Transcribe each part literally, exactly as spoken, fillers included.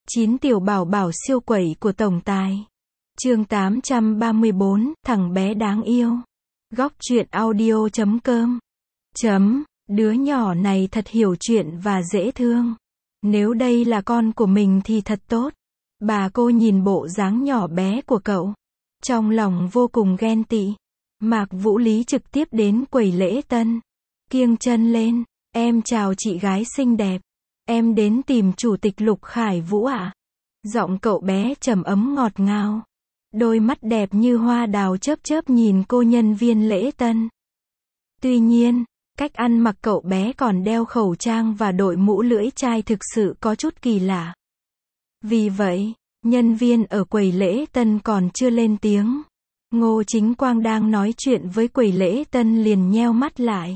chín tiểu bảo bảo siêu quẩy của tổng tài. Chương tám trăm ba mươi bốn, thằng bé đáng yêu. Góc truyện audio chấm com. Chấm, đứa nhỏ này thật hiểu chuyện và dễ thương. Nếu đây là con của mình thì thật tốt. Bà cô nhìn bộ dáng nhỏ bé của cậu. Trong lòng vô cùng ghen tị. Mạc Vũ Lý trực tiếp đến quầy lễ tân. Kiêng chân lên. Em chào chị gái xinh đẹp. Em đến tìm chủ tịch Lục Khải Vũ ạ. À? Giọng cậu bé trầm ấm ngọt ngào. Đôi mắt đẹp như hoa đào chớp chớp nhìn cô nhân viên lễ tân. Tuy nhiên, cách ăn mặc cậu bé còn đeo khẩu trang và đội mũ lưỡi chai thực sự có chút kỳ lạ. Vì vậy, nhân viên ở quầy lễ tân còn chưa lên tiếng. Ngô Chính Quang đang nói chuyện với quầy lễ tân liền nheo mắt lại.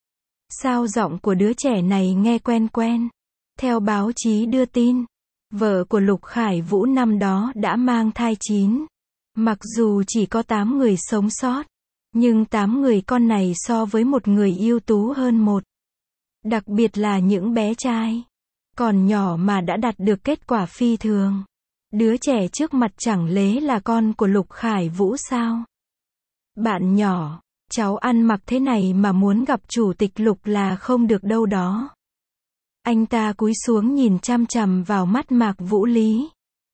Sao giọng của đứa trẻ này nghe quen quen? Theo báo chí đưa tin, vợ của Lục Khải Vũ năm đó đã mang thai chín. Mặc dù chỉ có tám người sống sót, nhưng tám người con này so với một người ưu tú hơn một. Đặc biệt là những bé trai. Còn nhỏ mà đã đạt được kết quả phi thường. Đứa trẻ trước mặt chẳng lẽ là con của Lục Khải Vũ sao? Bạn nhỏ, cháu ăn mặc thế này mà muốn gặp chủ tịch Lục là không được đâu đó. Anh ta cúi xuống nhìn chằm chằm vào mắt Mạc Vũ Lý.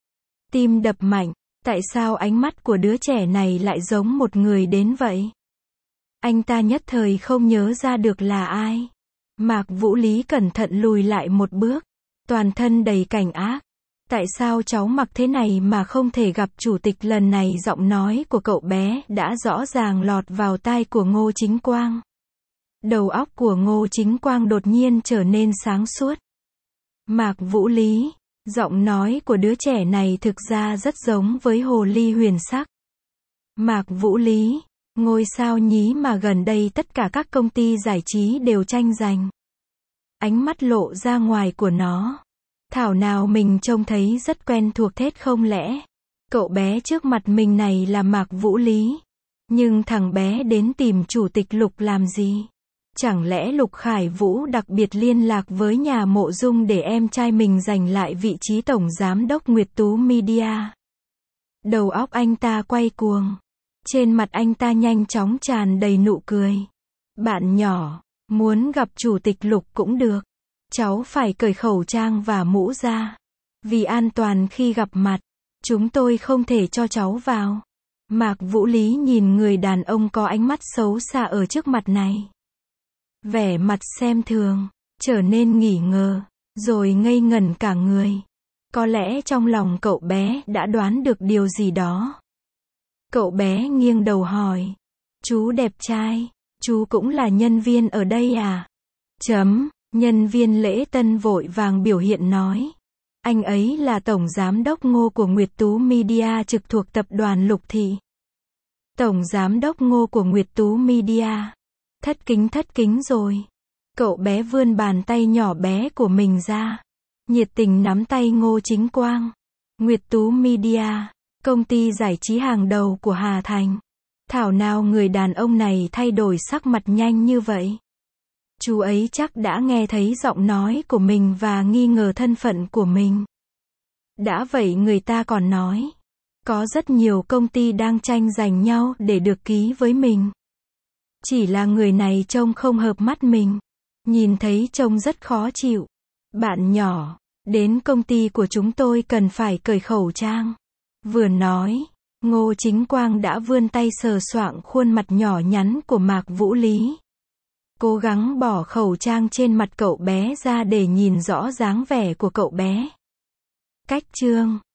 Tim đập mạnh, tại sao ánh mắt của đứa trẻ này lại giống một người đến vậy? Anh ta nhất thời không nhớ ra được là ai. Mạc Vũ Lý cẩn thận lùi lại một bước, toàn thân đầy cảnh ác. Tại sao cháu mặc thế này mà không thể gặp chủ tịch lần này? Giọng nói của cậu bé đã rõ ràng lọt vào tai của Ngô Chính Quang. Đầu óc của Ngô Chính Quang đột nhiên trở nên sáng suốt. Mạc Vũ Lý, giọng nói của đứa trẻ này thực ra rất giống với hồ ly huyền sắc. Mạc Vũ Lý, ngôi sao nhí mà gần đây tất cả các công ty giải trí đều tranh giành. Ánh mắt lộ ra ngoài của nó. Thảo nào mình trông thấy rất quen thuộc thế không lẽ? Cậu bé trước mặt mình này là Mạc Vũ Lý. Nhưng thằng bé đến tìm chủ tịch Lục làm gì? Chẳng lẽ Lục Khải Vũ đặc biệt liên lạc với nhà mộ Dung để em trai mình giành lại vị trí tổng giám đốc Nguyệt Tú Media? Đầu óc anh ta quay cuồng. Trên mặt anh ta nhanh chóng tràn đầy nụ cười. Bạn nhỏ, muốn gặp chủ tịch Lục cũng được. Cháu phải cởi khẩu trang và mũ ra. Vì an toàn khi gặp mặt, chúng tôi không thể cho cháu vào. Mạc Vũ Lý nhìn người đàn ông có ánh mắt xấu xa ở trước mặt này. Vẻ mặt xem thường, trở nên nghỉ ngờ, rồi ngây ngẩn cả người. Có lẽ trong lòng cậu bé đã đoán được điều gì đó. Cậu bé nghiêng đầu hỏi. Chú đẹp trai, chú cũng là nhân viên ở đây à? Chấm, nhân viên lễ tân vội vàng biểu hiện nói. Anh ấy là tổng giám đốc Ngô của Nguyệt Tú Media trực thuộc tập đoàn Lục Thị. Tổng giám đốc Ngô của Nguyệt Tú Media. Thất kính thất kính rồi. Cậu bé vươn bàn tay nhỏ bé của mình ra. Nhiệt tình nắm tay Ngô Chính Quang. Nguyệt Tú Media, công ty giải trí hàng đầu của Hà Thành. Thảo nào người đàn ông này thay đổi sắc mặt nhanh như vậy. Chú ấy chắc đã nghe thấy giọng nói của mình và nghi ngờ thân phận của mình. Đã vậy người ta còn nói. Có rất nhiều công ty đang tranh giành nhau để được ký với mình. Chỉ là người này trông không hợp mắt mình. Nhìn thấy trông rất khó chịu. Bạn nhỏ, đến công ty của chúng tôi cần phải cởi khẩu trang. Vừa nói, Ngô Chính Quang đã vươn tay sờ soạng khuôn mặt nhỏ nhắn của Mạc Vũ Lý. Cố gắng bỏ khẩu trang trên mặt cậu bé ra để nhìn rõ dáng vẻ của cậu bé. Cách chương